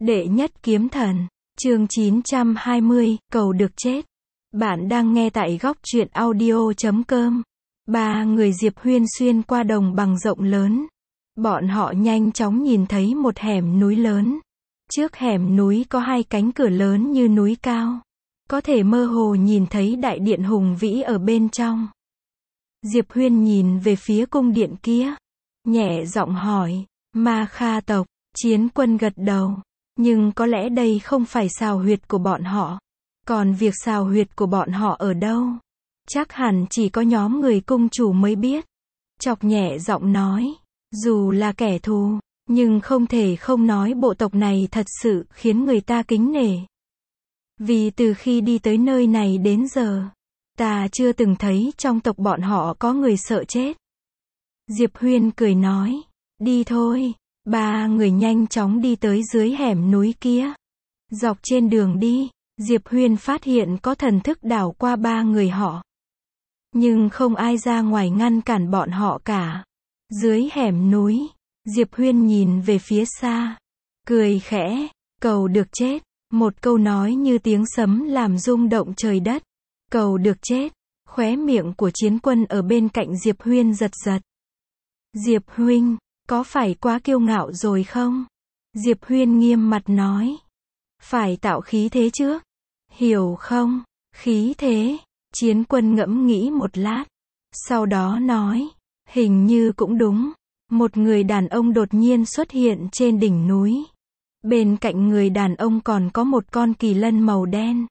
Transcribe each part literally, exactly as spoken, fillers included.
Đệ nhất kiếm thần, chương chín trăm hai mươi, cầu được chết. Bạn đang nghe tại góc truyện audio chấm com. Ba người Diệp Huyên xuyên qua đồng bằng rộng lớn. Bọn họ nhanh chóng nhìn thấy một hẻm núi lớn. Trước hẻm núi có hai cánh cửa lớn như núi cao. Có thể mơ hồ nhìn thấy đại điện hùng vĩ ở bên trong. Diệp Huyên nhìn về phía cung điện kia. Nhẹ giọng hỏi, Ma Kha tộc, Chiến Quân gật đầu. Nhưng có lẽ đây không phải xào huyệt của bọn họ. Còn việc xào huyệt của bọn họ ở đâu? Chắc hẳn chỉ có nhóm người cung chủ mới biết. Chọc nhẹ giọng nói, dù là kẻ thù, nhưng không thể không nói bộ tộc này thật sự khiến người ta kính nể. Vì từ khi đi tới nơi này đến giờ, ta chưa từng thấy trong tộc bọn họ có người sợ chết. Diệp Huyên cười nói, đi thôi. Ba người nhanh chóng đi tới dưới hẻm núi kia. Dọc trên đường đi, Diệp Huyên phát hiện có thần thức đảo qua ba người họ. Nhưng không ai ra ngoài ngăn cản bọn họ cả. Dưới hẻm núi, Diệp Huyên nhìn về phía xa. Cười khẽ, cầu được chết. Một câu nói như tiếng sấm làm rung động trời đất. Cầu được chết. Khóe miệng của Chiến Quân ở bên cạnh Diệp Huyên giật giật. Diệp huynh, có phải quá kiêu ngạo rồi không? Diệp Huyên nghiêm mặt nói. Phải tạo khí thế trước. Hiểu không? Khí thế. Chiến Quân ngẫm nghĩ một lát. Sau đó nói. Hình như cũng đúng. Một người đàn ông đột nhiên xuất hiện trên đỉnh núi. Bên cạnh người đàn ông còn có một con kỳ lân màu đen.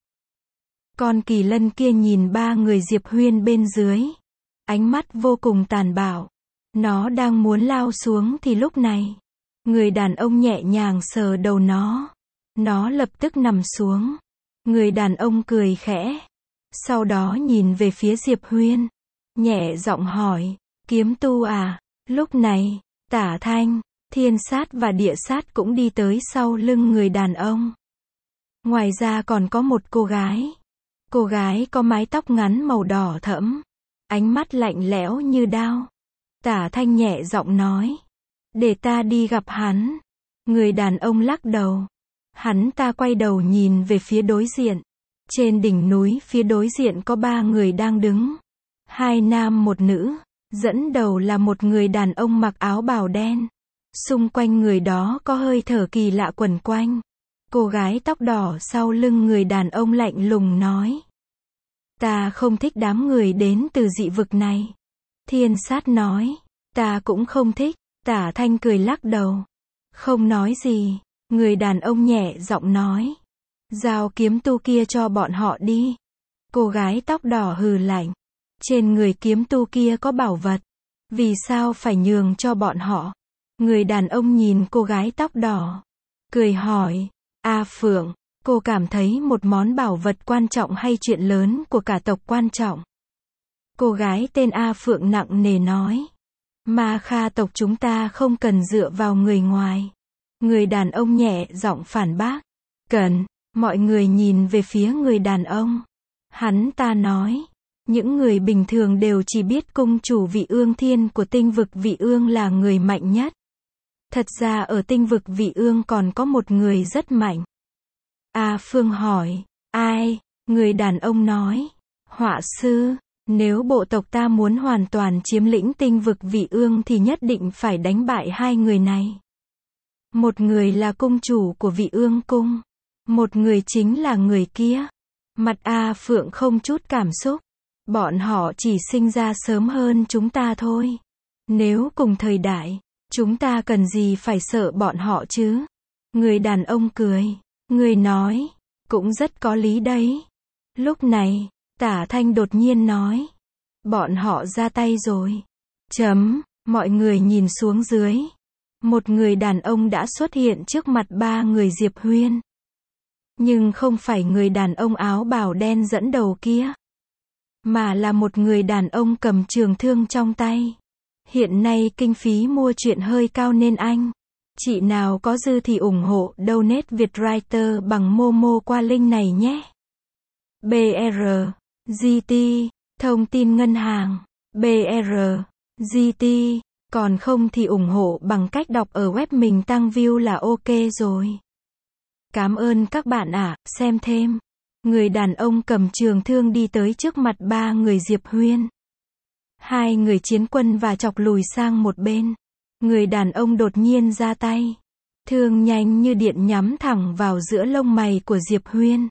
Con kỳ lân kia nhìn ba người Diệp Huyên bên dưới. Ánh mắt vô cùng tàn bạo. Nó đang muốn lao xuống thì lúc này, người đàn ông nhẹ nhàng sờ đầu nó. Nó lập tức nằm xuống. Người đàn ông cười khẽ. Sau đó nhìn về phía Diệp Huyên. Nhẹ giọng hỏi, kiếm tu à? Lúc này, Tả Thanh, Thiên Sát và Địa Sát cũng đi tới sau lưng người đàn ông. Ngoài ra còn có một cô gái. Cô gái có mái tóc ngắn màu đỏ thẫm. Ánh mắt lạnh lẽo như đao. Tả Thanh nhẹ giọng nói. Để ta đi gặp hắn. Người đàn ông lắc đầu. Hắn ta quay đầu nhìn về phía đối diện. Trên đỉnh núi phía đối diện có ba người đang đứng. Hai nam một nữ. Dẫn đầu là một người đàn ông mặc áo bào đen. Xung quanh người đó có hơi thở kỳ lạ quẩn quanh. Cô gái tóc đỏ sau lưng người đàn ông lạnh lùng nói. Ta không thích đám người đến từ dị vực này. Thiên Sát nói, ta cũng không thích. Tả Thanh cười lắc đầu. Không nói gì. Người đàn ông nhẹ giọng nói. Giao kiếm tu kia cho bọn họ đi. Cô gái tóc đỏ hừ lạnh. Trên người kiếm tu kia có bảo vật. Vì sao phải nhường cho bọn họ? Người đàn ông nhìn cô gái tóc đỏ. Cười hỏi, A Phượng, cô cảm thấy một món bảo vật quan trọng hay chuyện lớn của cả tộc quan trọng? Cô gái tên A Phượng nặng nề nói. Ma Kha tộc chúng ta không cần dựa vào người ngoài. Người đàn ông nhẹ giọng phản bác. Cần. Mọi người nhìn về phía người đàn ông. Hắn ta nói. Những người bình thường đều chỉ biết cung chủ Vị Ương Thiên của tinh vực Vị Ương là người mạnh nhất. Thật ra ở tinh vực Vị Ương còn có một người rất mạnh. A Phương hỏi. Ai? Người đàn ông nói. Họa sư. Nếu bộ tộc ta muốn hoàn toàn chiếm lĩnh tinh vực Vị Ương thì nhất định phải đánh bại hai người này. Một người là cung chủ của Vị Ương cung. Một người chính là người kia. Mặt A Phượng không chút cảm xúc. Bọn họ chỉ sinh ra sớm hơn chúng ta thôi. Nếu cùng thời đại, chúng ta cần gì phải sợ bọn họ chứ? Người đàn ông cười. Người nói, cũng rất có lý đấy. Lúc này, Tả Thanh đột nhiên nói. Bọn họ ra tay rồi. Chấm, mọi người nhìn xuống dưới. Một người đàn ông đã xuất hiện trước mặt ba người Diệp Huyên. Nhưng không phải người đàn ông áo bào đen dẫn đầu kia. Mà là một người đàn ông cầm trường thương trong tay. Hiện nay kinh phí mua truyện hơi cao nên anh. Chị nào có dư thì ủng hộ donate Vietwriter bằng Momo qua link này nhé. bê rờ giê tê, thông tin ngân hàng, bê rờ giê tê, còn không thì ủng hộ bằng cách đọc ở web mình tăng view là ok rồi. Cảm ơn các bạn ạ, xem thêm. Người đàn ông cầm trường thương đi tới trước mặt ba người Diệp Huyên. Hai người chiến quân và chọc lùi sang một bên. Người đàn ông đột nhiên ra tay. Thương nhanh như điện nhắm thẳng vào giữa lông mày của Diệp Huyên.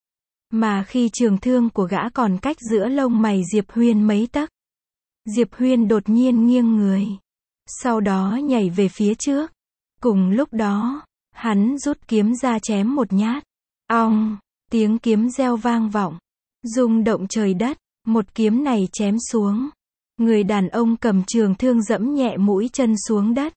Mà khi trường thương của gã còn cách giữa lông mày Diệp Huyên mấy tấc, Diệp Huyên đột nhiên nghiêng người. Sau đó nhảy về phía trước. Cùng lúc đó, hắn rút kiếm ra chém một nhát. Ong, tiếng kiếm reo vang vọng, rung động trời đất. Một kiếm này chém xuống. Người đàn ông cầm trường thương dẫm nhẹ mũi chân xuống đất.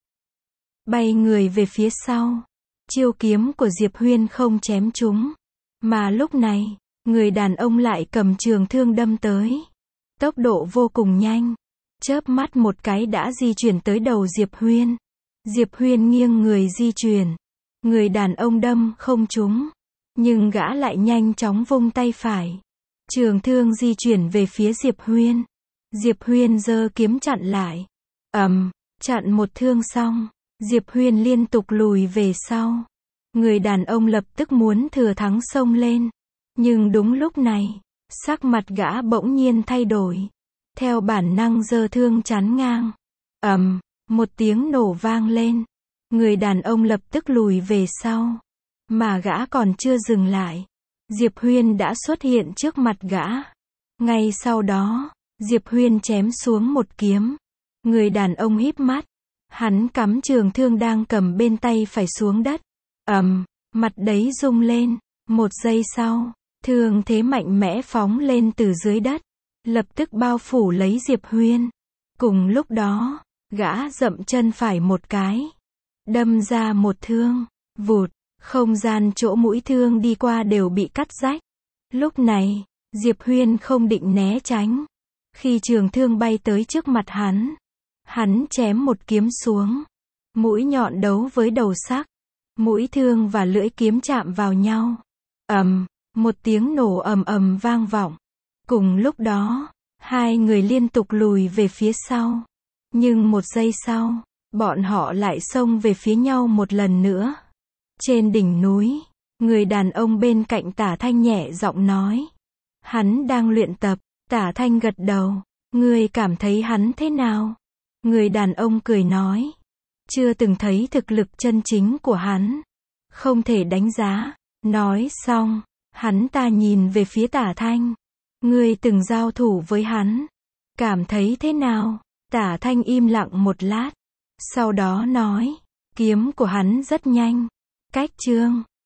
Bay người về phía sau. Chiêu kiếm của Diệp Huyên không chém trúng. Mà lúc này, người đàn ông lại cầm trường thương đâm tới. Tốc độ vô cùng nhanh. Chớp mắt một cái đã di chuyển tới đầu Diệp Huyên. Diệp Huyên nghiêng người di chuyển. Người đàn ông đâm không trúng. Nhưng gã lại nhanh chóng vung tay phải. Trường thương di chuyển về phía Diệp Huyên. Diệp Huyên giơ kiếm chặn lại. ầm, chặn một thương xong, Diệp Huyên liên tục lùi về sau. Người đàn ông lập tức muốn thừa thắng xông lên. Nhưng đúng lúc này, sắc mặt gã bỗng nhiên thay đổi. Theo bản năng giơ thương chắn ngang. ầm, một tiếng nổ vang lên. Người đàn ông lập tức lùi về sau. Mà gã còn chưa dừng lại. Diệp Huyên đã xuất hiện trước mặt gã. Ngay sau đó, Diệp Huyên chém xuống một kiếm. Người đàn ông híp mắt. Hắn cắm trường thương đang cầm bên tay phải xuống đất. ầm, mặt đấy rung lên. Một giây sau, thương thế mạnh mẽ phóng lên từ dưới đất. Lập tức bao phủ lấy Diệp Huyên. Cùng lúc đó, gã dậm chân phải một cái. Đâm ra một thương. Vụt, không gian chỗ mũi thương đi qua đều bị cắt rách. Lúc này, Diệp Huyên không định né tránh. Khi trường thương bay tới trước mặt hắn, hắn chém một kiếm xuống. Mũi nhọn đấu với đầu sắc. Mũi thương và lưỡi kiếm chạm vào nhau. ầm, một tiếng nổ ầm ầm vang vọng. Cùng lúc đó, hai người liên tục lùi về phía sau. Nhưng một giây sau, bọn họ lại xông về phía nhau một lần nữa. Trên đỉnh núi, người đàn ông bên cạnh Tả Thanh nhẹ giọng nói. Hắn đang luyện tập. Tả Thanh gật đầu. Ngươi cảm thấy hắn thế nào? Người đàn ông cười nói. Chưa từng thấy thực lực chân chính của hắn. Không thể đánh giá. Nói xong, hắn ta nhìn về phía Tả Thanh. Ngươi từng giao thủ với hắn. Cảm thấy thế nào? Tả Thanh im lặng một lát. Sau đó nói. Kiếm của hắn rất nhanh. Cách chương